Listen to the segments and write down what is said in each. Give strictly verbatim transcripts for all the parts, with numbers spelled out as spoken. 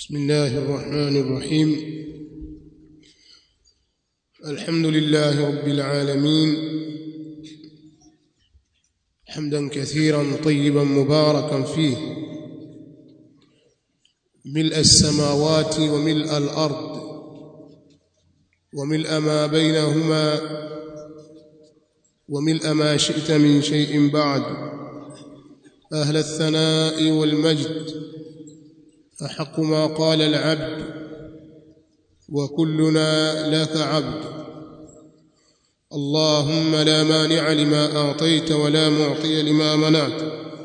بسم الله الرحمن الرحيم. الحمد لله رب العالمين، حمدا كثيرا طيبا مباركا فيه، ملء السماوات وملء الأرض وملء ما بينهما وملء ما شئت من شيء بعد. أهل الثناء والمجد، أحق ما قال العبد وكلنا لك عبد. اللهم لا مانع لما أعطيت ولا معطي لما منعت،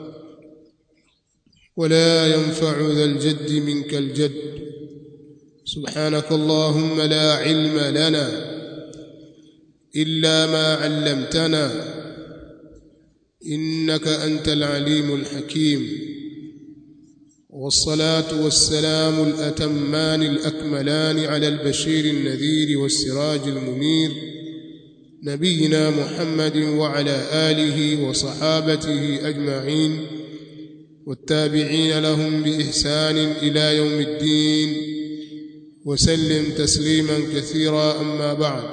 ولا ينفع ذا الجد منك الجد. سبحانك اللهم لا علم لنا إلا ما علمتنا، إنك أنت العليم الحكيم. والصلاة والسلام الأتمان الأكملان على البشير النذير والسراج المنير، نبينا محمد وعلى آله وصحابته أجمعين، والتابعين لهم بإحسان إلى يوم الدين، وسلم تسليما كثيرا. أما بعد،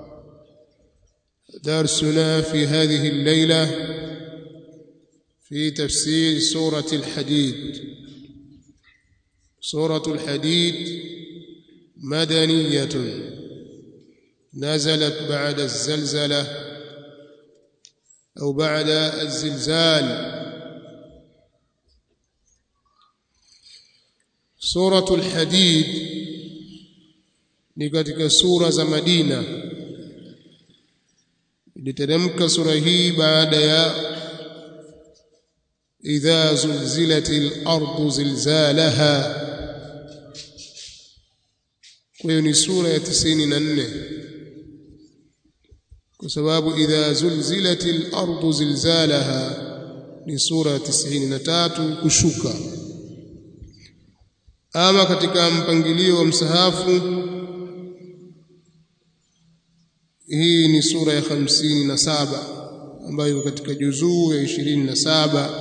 درسنا في هذه الليلة في تفسير سورة الحديد. سورة الحديد مدنية، نزلت بعد الزلزلة أو بعد الزلزال. سورة الحديد ni katika sura za Madina. Iliteremka sura hii baada ya idha zulzilatil ardu zilzalaha. Kwa hiyo ni sura ya tisini na nne, kwa sababu idha zulzilatil ardu zilzalaha ni sura ya tisini na tatu kushuka. Ama katika mpangilio wa msahafu, hii ni sura ya hamsini na saba ambayo katika juzuu ya ishirini na saba,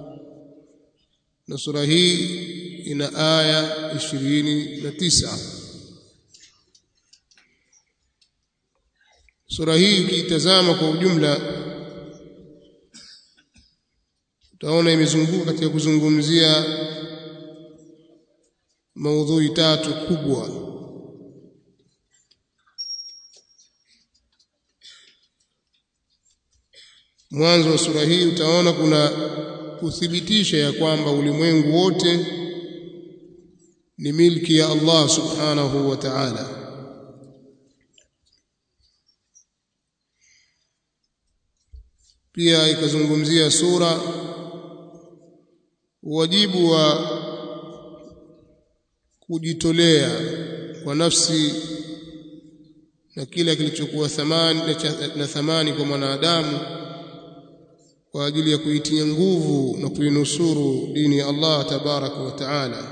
na sura hii ina aya ishirini na tisa. Sura hii ukitazama kwa ujumla utaona imezunguka katika kuzungumzia maudhui tatu kubwa. Mwanzo wa sura hii utaona kuna kuthibitisha ya kwamba ulimwengu wote ni milki ya Allah subhanahu wa ta'ala. Pia ikazungumzia sura wajibu wa kujitolea kwa nafsi na kila kilichokuwa thamani na thamani kwa mwanadamu kwa ajili ya kuitia nguvu na kuinusuru dini ya Allah tabaraka wa taala.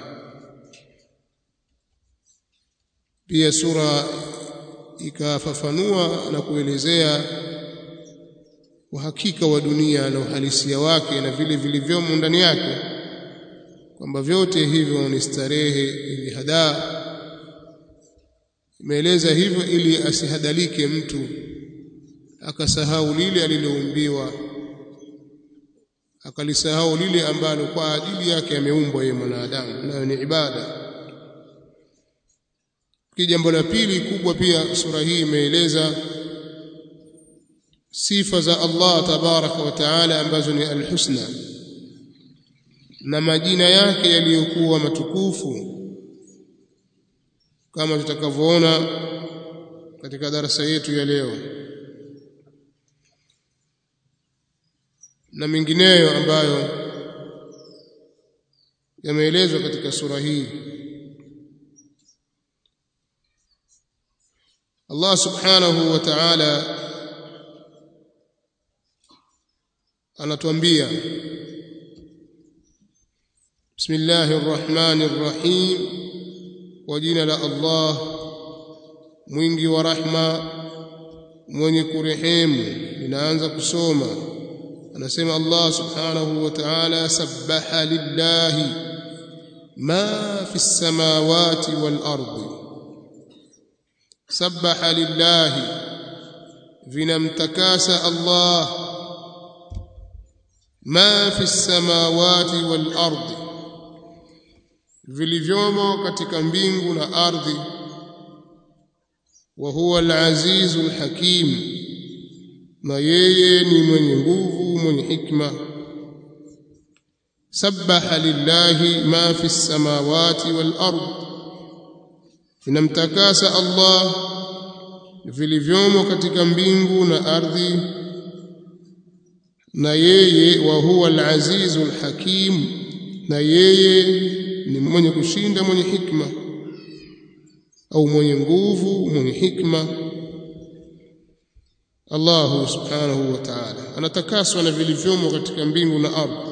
Pia sura ikafafanua na kuelezea uhakika wa dunia na uhalisia wake na vile vilivyomo ndani yake, kwamba vyote hivyo ni starehe ili hadaa. Imeeleza hivyo ili asihadalike mtu akasahau lile aliloumbiwa, akalisahau lile ambalo kwa ajili yake ameumbwa yeye mwanadamu, nayo ni ibada. Kijambo la pili kubwa, pia sura hii imeeleza sifa za Allah tabaraka wa taala ambazo ni al-husna, na majina yake yaliyokuwa matukufu, kama tutakavyoona katika darasa yetu ya leo, na mengineyo ambayo yameelezwa katika sura hii. Allah subhanahu wa ta'ala anatuambia, bismillahir rahmanir rahim, kwa jina la Allah mwingi wa rahma mwenye kurehemu. Ninaanza kusoma. Anasema Allah subhanahu wa ta'ala, sabbaha lillahi ما في السماوات والأرض سبح لله vinamtakasa Allah ma fi samawati wal ardi vilivyomo katika mbingu na ardhi wa huwa al-azizul hakim na yeye ni mwenye nguvu mwenye hikma sabbaha lillahi ma fi samawati wal ardi vinamtakasa Allah vilivyomo katika mbingu na ardhi na yeye wa huwa al-azizul hakim na yeye ni mwenye kushinda mwenye hikma au mwenye nguvu mwenye hikma Allah subhanahu wa ta'ala anatakaswa na vilivyomo katika mbingu na ardhi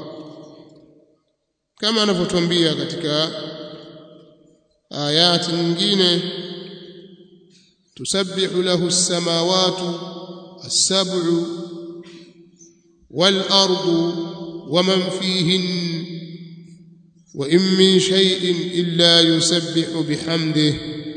kama anavyotuambia katika ayati nyingine تسبح له السماوات السبع والأرض ومن فيهن وإن من شيء إلا يسبح بحمده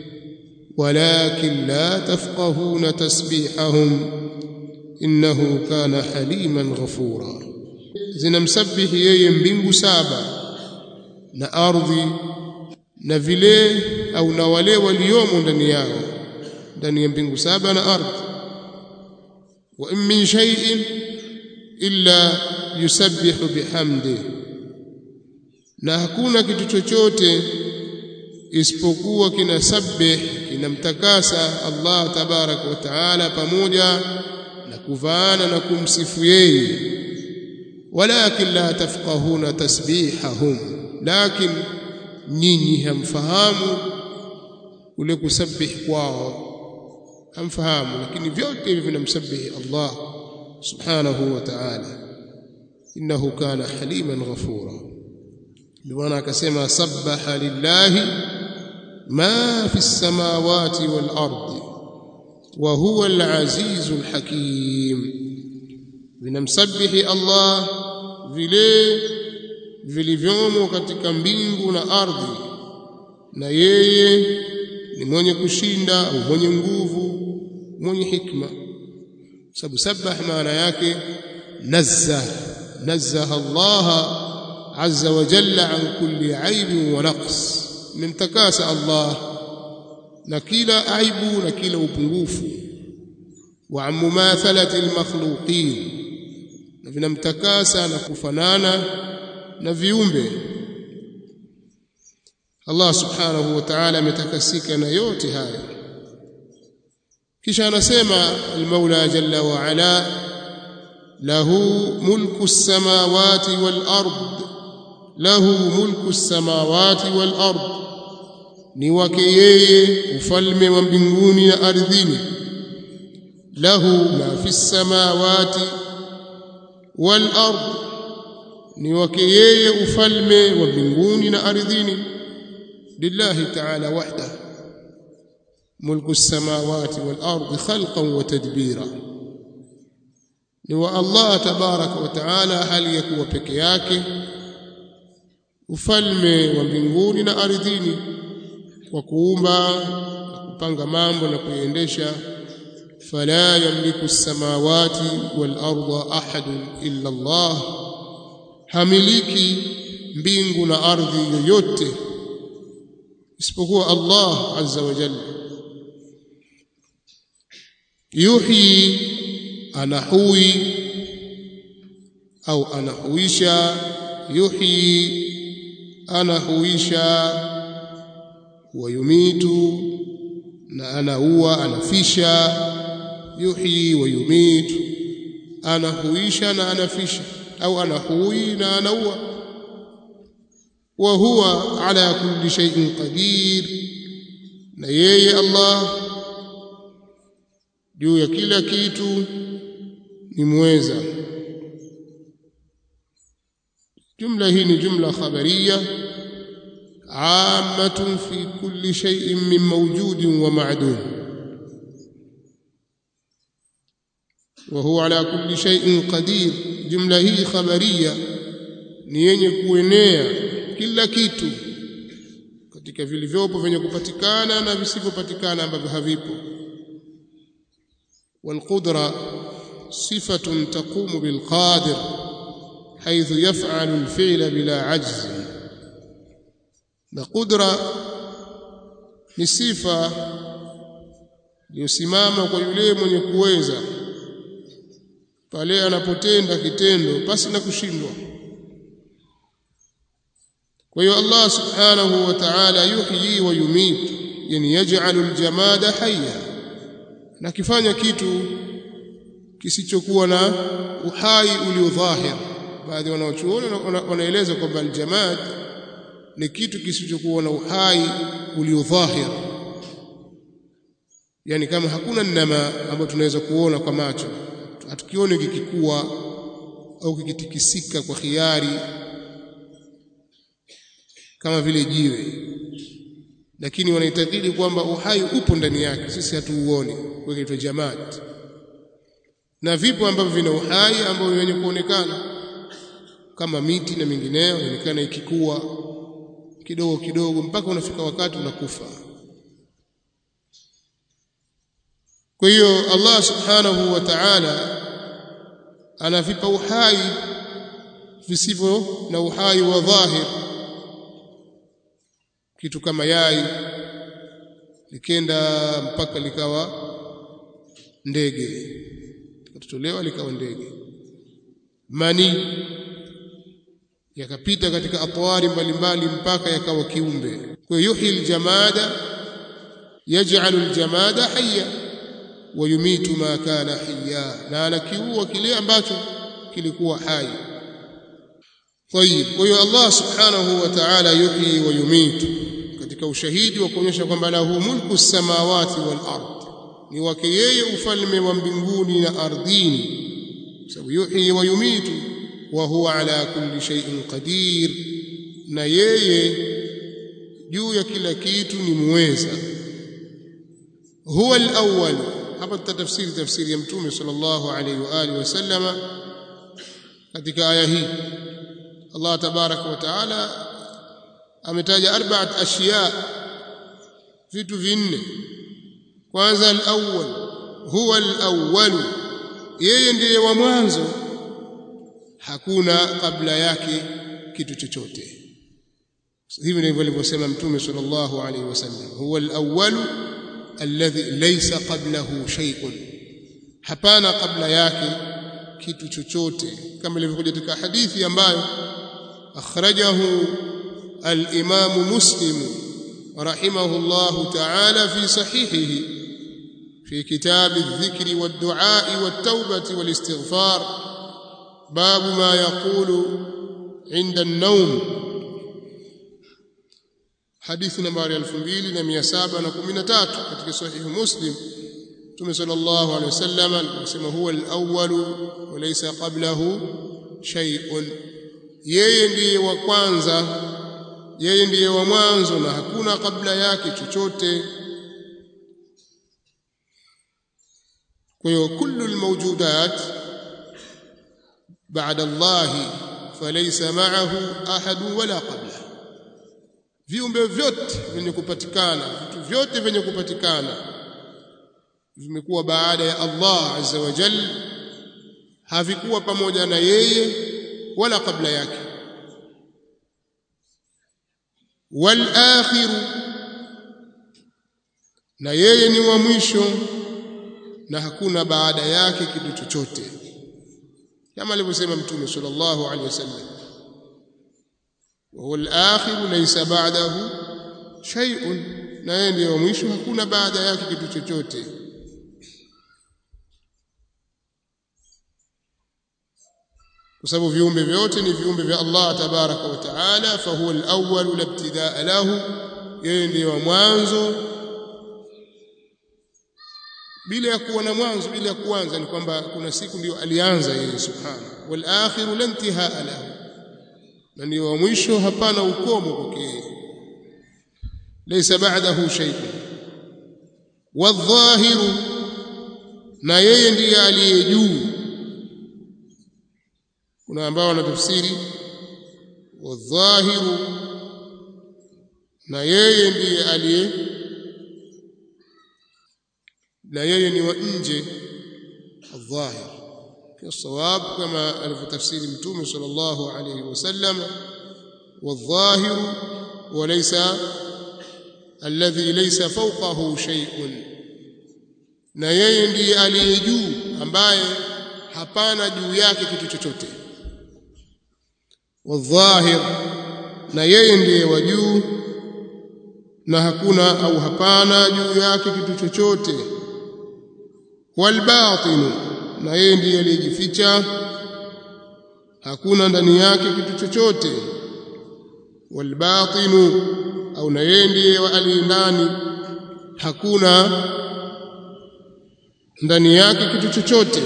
ولكن لا تفقهون تسبيحهم إنه كان حليما غفورا zinamsabih yeye mbingu saba na ardhi na vile au na wale waliomo ndani yao ndani ya mbingu saba na ardhi wa in min shay'in illa yusabbihu bihamdi na hakuna kitu chochote isipokuwa kinasabih kinamtakasa Allah tabarak wa taala pamoja na kuvaana na kumsifu yeye walakin la tafqahuna tasbihahum lakin nyinyi hamfahamu ule kusabih kwao hamfahamu lakini vyote hivi vinamsabihi Allah subhanahu wa ta'ala innahu kana haliman ghafura bwana akasema sabbaha lillahi ma fi samawati wal ardi wa huwa al-azizul hakim vinamsabihi Allah vile vilivyomo katika mbingu na ardhi na yeye ni mwenye kushinda au mwenye nguvu mwenye hikma sababu sabah maana yake nazzah nazzah Allah azza wa jalla an kulli aib wa naqs mimtakasa Allah na kila aibu na kila upungufu wa an mumathalati almakhluqin na vinamtakasa na kufanana na viumbe Allah subhanahu wa ta'ala ametakasika na yote haya kisha anasema al-Maula jalla wa ala lahu mulku as-samawati wal ard lahu mulku as-samawati wal ard ni wake yeye ufalme wa mbinguni na ardhini lahu ma fi as-samawati wal ard ni wake yeye ufalme wa mbinguni na ardhini لله تعالى وحده ملك السماوات والأرض خلقا وتدبيرا نوى الله تبارك وتعالى هل يكون peke yake ufalme wa mbinguni na ardhini kwa kuumba na kupanga mambo na kuendesha fala yamliku as-samawati wal arda ahad illa Allah hamiliki mbingu na ardhi yoyote isipokuwa Allah azza wa jalla yuhyi anahui au anahuisha yuhyi anahuisha wa yumitu na anaua anafisha yuhyi wa yumitu anahuisha na anafisha au anahui na anaua وهو على كل شيء قدير na yeye Allah juu ya kila kitu ni muweza jumla hii ni jumla khabariya ammatun fi kulli shay'in min mawjudin wa ma'dum wa huwa ala kulli shay'in qadir jumla hii khabariya ni yenye kuenea kila kitu katika vilivyopo vyenye kupatikana na visivyopatikana ambavyo havipo. Walqudra sifatun taqumu bilqadir haythu yaf'alu alfi'la bila ajz. Na qudra ni sifa iliyosimama kwa yule mwenye kuweza pale anapotenda kitendo pasi na kushindwa. Kwa hiyo Allah subhanahu wa ta'ala yuhyi wa yumit, yani yaj'alu al-jamada hayya, na kifanya kitu kisichokuwa na uhai uliodhahir. Baadhi wanaochuoni wanaeleza kwamba al-jamad ni kitu kisichokuwa na uhai uliodhahir, yani kama hakuna nama ambayo tunaweza kuona kwa macho, hatukione kikikua au kikitikisika kwa khiari kama vile jiwe, lakini wanaitakidi kwamba uhai upo ndani yake, sisi hatuuoni, kwa hiyo jamad. Na vipo ambavyo vina uhai ambao wenye kuonekana kama miti na mingineo, inaonekana ikikua kidogo kidogo mpaka unafika wakati unakufa. Kwa hiyo Allah subhanahu wa ta'ala anavipa uhai visivyo na uhai wa dhahir. Kitu kama yai likenda mpaka likawa ndege, likatolewa likawa ndege. Mani yakapita katika atwari mbalimbali mpaka yakawa kiumbe. Kwa yuhyi aljamada yaj'alu aljamada hayya wa yumitu ma kana hayya, na anakiua kile ambacho kilikuwa hai. Tayib, kwa hiyo Allah subhanahu wa ta'ala yuhyi wa yumitu katika ushahidi wa kuonyesha kwamba lahu mulku samawati wal ard, ni wake yeye ufalme wa mbinguni na ardhini. Sababu yuhyi wa yumitu wa huwa ala kulli shay'in qadir, na yeye juu ya kila kitu ni muweza. Huwa al-awwal, hapa tutatafsiri tafsiri ya Mtume sallallahu alayhi wa alihi wasallama katika aya hii. Allah tabaraka wa taala ametaja arba'at ashiya, vitu vinne. Kwanza al-awwal, huwa al-awwal, yeye ndiye wa mwanzo, hakuna kabla yake kitu chochote. Hivi ndivyo alivyosema Mtume sallallahu alayhi wasallam, huwa al-awwal alladhi laysa qablahu shay'un, hapana kabla yake kitu chochote, kama ilivyokuja katika hadithi ambayo akhrajahu al-Imam Muslim rahimahullah ta'ala fi sahihihi fi kitab adh-dhikri wad-du'a wat-tawbah wal-istighfar, babu ma yaqulu 'inda an-nawm, hadithi nambari elfu mbili na mia saba na kumi na tatu katika sahihi Muslim. Mtume sallallahu alayhi wasallam anasema huwa al-awwal wa laysa qablahu shay'un, yeye ndiye wa kwanza, yeye ndiye wa mwanzo na hakuna kabla yake chochote. Kwa hiyo kullu al-mawjudat ba'da Allah falaysa ma'ahu ahad wala qabla, viumbe vyote vyenye kupatikana, vitu vyote vyenye kupatikana vimekuwa baada ya Allah azza wa jalla, havikuwa pamoja na yeye wala kabla yake. Wal akhir, na yeye ni wa mwisho na hakuna baada yake kitu chochote, kama alivyosema Mtume sallallahu alaihi wasallam, wal akhir laysa ba'dahu shay'un, na yeye ndiye wa mwisho, hakuna baada yake kitu chochote. Kwa sababu viumbe vyote ni viumbe vya Allah tabaraka wa taala, fa huwa al-awwal la ibtidaa lahu, yeye ndiye wa mwanzo bila ya kuwa na mwanzo, bila ya kuanza. Ni kwamba kuna siku ndio alianza yeye subhanahu, wal akhiru la intihaa lahu, na ndio wa mwisho, hapana ukomo kwake, laysa ba'dahu shay'un. Wadh-dhahiru, na yeye ndiye aliye juu. Kuna ambao wanatafsiri wadh-dhahiru na yeye ndiye aliye na yeye ni wa nje adh-dhahir kisawab kama alivyotafsiri mtume sallallahu alayhi wasallam wadh-dhahir walaysa alladhi laysa fawqahu shay'un na yeye ndiye aliye juu ambaye hapana juu yake kitu chochote wadh-dhahir na yeye ndiye wa juu na hakuna au hapana juu yake kitu chochote wal-batin na yeye ndiye aliyejificha hakuna ndani yake kitu chochote wal-batin au na yeye ndiye aliye ndani hakuna ndani yake kitu chochote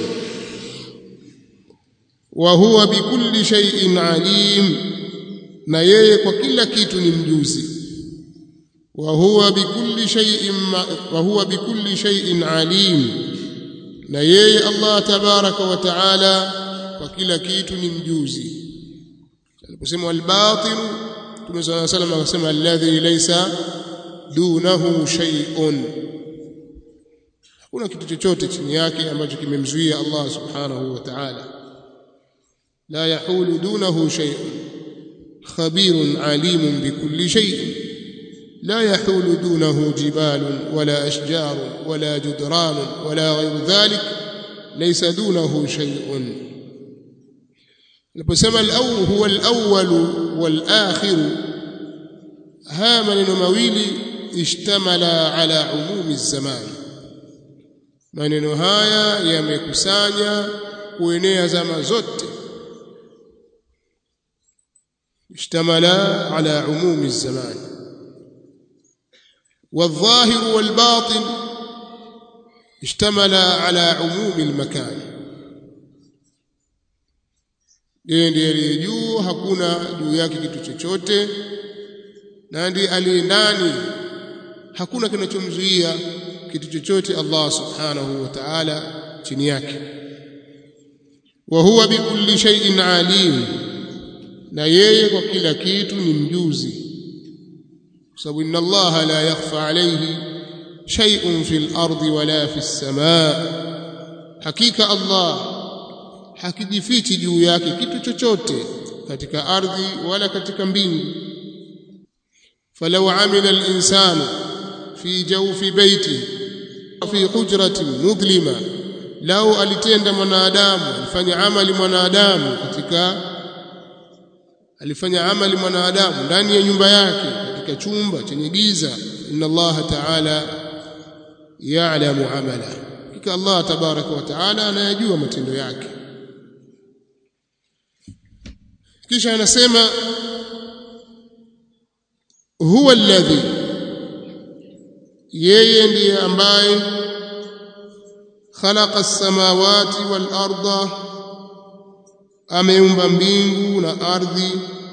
wa huwa bikulli shay'in alim na yeye kwa kila kitu ni mjuzi wa huwa bikulli shay'in wa huwa bikulli shay'in alim na yeye Allah tabaraka wa taala kwa kila kitu ni mjuzi aliposema al-batin Mtume صلى الله عليه وسلم akasema alladhi laysa dunahu shay'un hakuna kitu chochote chini yake ambacho kimemzuia Allah subhanahu wa ta'ala la yahulu dunahu shay'un khabirun alimun bikulli shay'in la yahulu dunahu jibalun wala ashjarun wala judranun wala ghayru dhalik laysa dunahu shay'un aliposema al-awwal huwa al-awwal wal-akhir ha maneno mawili ishtamala ala umumi az-zaman maneno haya yamekusanya kuenea zama zote ishtamala ala umumi az-zaman wal-dhahir wal-batin ishtamala ala umumi al-makan yeye ndiye aliye juu hakuna juu yake kitu chochote na ndiye aliye ndani hakuna kinachomzuia kitu chochote Allah subhanahu wa ta'ala chini yake wa huwa bikulli shay'in alim na yeye kwa kila kitu ni mjuzi kwa sababu inna Allah la yakhfa alayhi shay'un fil ardi wala fis samaa hakika Allah hakijifichi juu yake kitu chochote katika ardhi wala katika mbingu falau amila al-insanu fi jawfi baiti fi hujratin mudlima lau alitenda mwanadamu alifanya amali mwanadamu katika alifanya amali mwanadamu ndani ya nyumba yake katika chumba chenye giza inna Allah ta'ala ya'lamu amala hakika Allah tabaraka wa ta'ala anayajua matendo yake kisha anasema huwa alladhi yeye ndiye ambaye khalaqa as-samawati wal arda ameumba mbingu na ardhi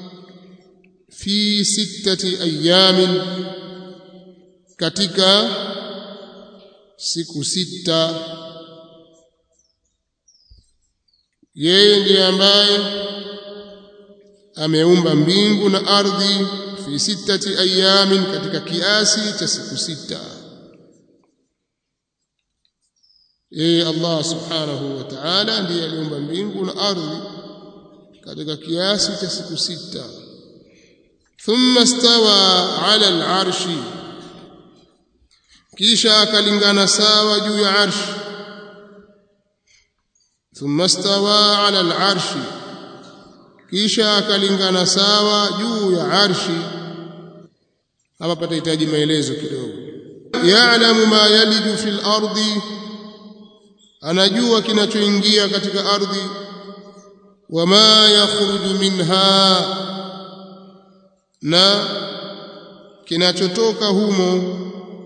fi sittati ayamin katika siku sita yeye ndiye ambaye ameumba mbingu na ardhi fi sittati ayamin katika kiasi cha siku sita yeye Allah subhanahu wa ta'ala ndiye aliumba mbingu na ardhi katika kiasi cha siku sita thumma istawa ala al-arshi kisha akalingana sawa juu ya arshi thumma istawa ala al-arshi kisha akalingana sawa juu ya arshi hapa patahitaji maelezo kidogo ya'lamu ma yaliju fil ardi anajua kinachoingia katika ardhi wama yakhruju minha na kinachotoka humo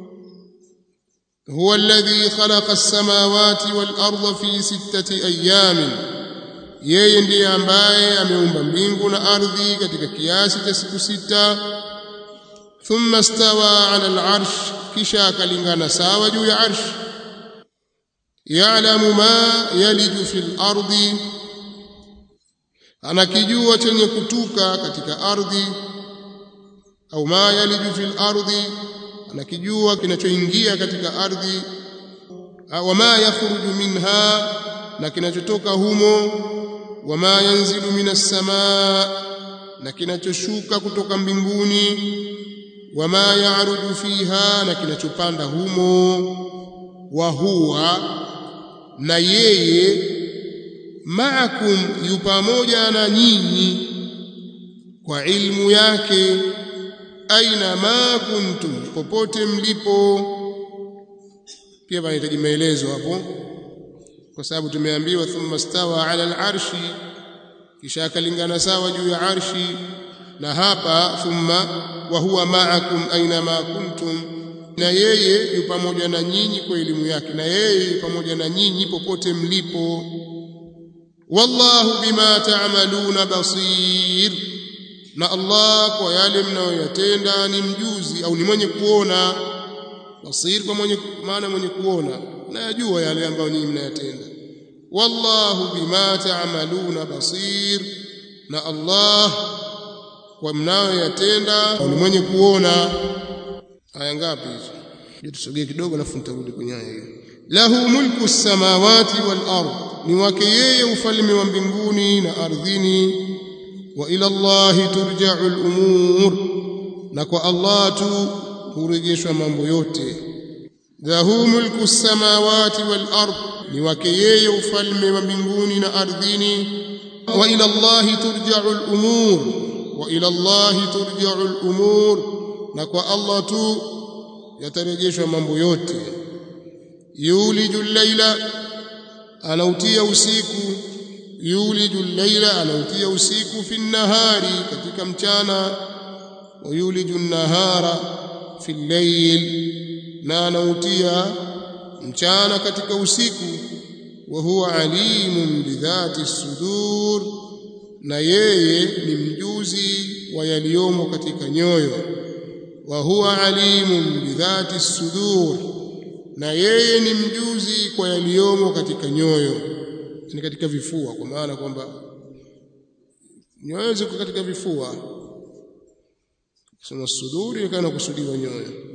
huwa alladhi khalaqa as-samawati wal arda fi sittati ayamin yeye ndiye ambaye ameumba mbingu na ardhi katika kiasi cha siku sita thumma istawa ala al-arsh kisha akalingana sawa juu ya arsh ya'lamu ma yaliju fil ardi anakijua chenye kutuka katika ardhi au ma yaliju fil ardi, anakijua kinachoingia katika ardhi, au ma yakhruju minha, na kinachotoka humo, wama yanzilu minas samaa, na kinachoshuka kutoka mbinguni, wama ya'ruju fiha, na kinachopanda humo, wa huwa, na yeye, ma'akum, yu pamoja na nyinyi kwa ilmu yake, aina ma kuntum, popote mlipo. Pia panahitaji maelezo hapo, kwa sababu tumeambiwa thumma stawa ala al-arshi, kisha akalingana sawa juu ya arshi, na hapa thumma wa huwa ma'akum aina ma kuntum, na yeye yu pamoja na nyinyi kwa elimu yake, na yeye yu pamoja na nyinyi popote mlipo. Wallahu bima ta'maluna basir, na Allah kwa yale mnayoyatenda ni mjuzi au ni mwenye kuona. Basir kwa mwenye maana mwenye kuona, na yajua yale ambayo nyinyi mnayatenda. Wallahu bima ta'maluna basir, na Allah kwa mnayoyatenda ni mwenye kuona. Aya ngapi hizo? Je, tusogee kidogo alafu nitarudi kwenye aya hiyo. Lahu mulku samawati wal ard, ni wake yeye ufalme wa mbinguni na ardhini. Wa ila Allahi turja'u al-umur, na kwa Allah tu hurejeshwa mambo yote. Lahu mulku samawati wal ard, ni wake yeye ufalme wa mbinguni na ardhini. Wa ila Allahi turja'u al-umur, wa ila Allahi turja'u al-umur, na kwa Allah tu yatarejeshwa mambo yote. Yulijul layla, anautia usiku, yulijul layla, anautia usiku, fi nahari, katika mchana, wa yulijun nahara fi layl, na anautia mchana katika usiku. Wa huwa alimun bidhati sudur, na yeye ni mjuzi wa yaliyomo katika nyoyo. Wa huwa alimun bidhati sudur, na yeye ni mjuzi kwa yaliyomo katika nyoyo, ni katika vifua, kwa maana kwamba nyoyo ziko katika vifua. Sema suduri kana kusudiwa nyoyo.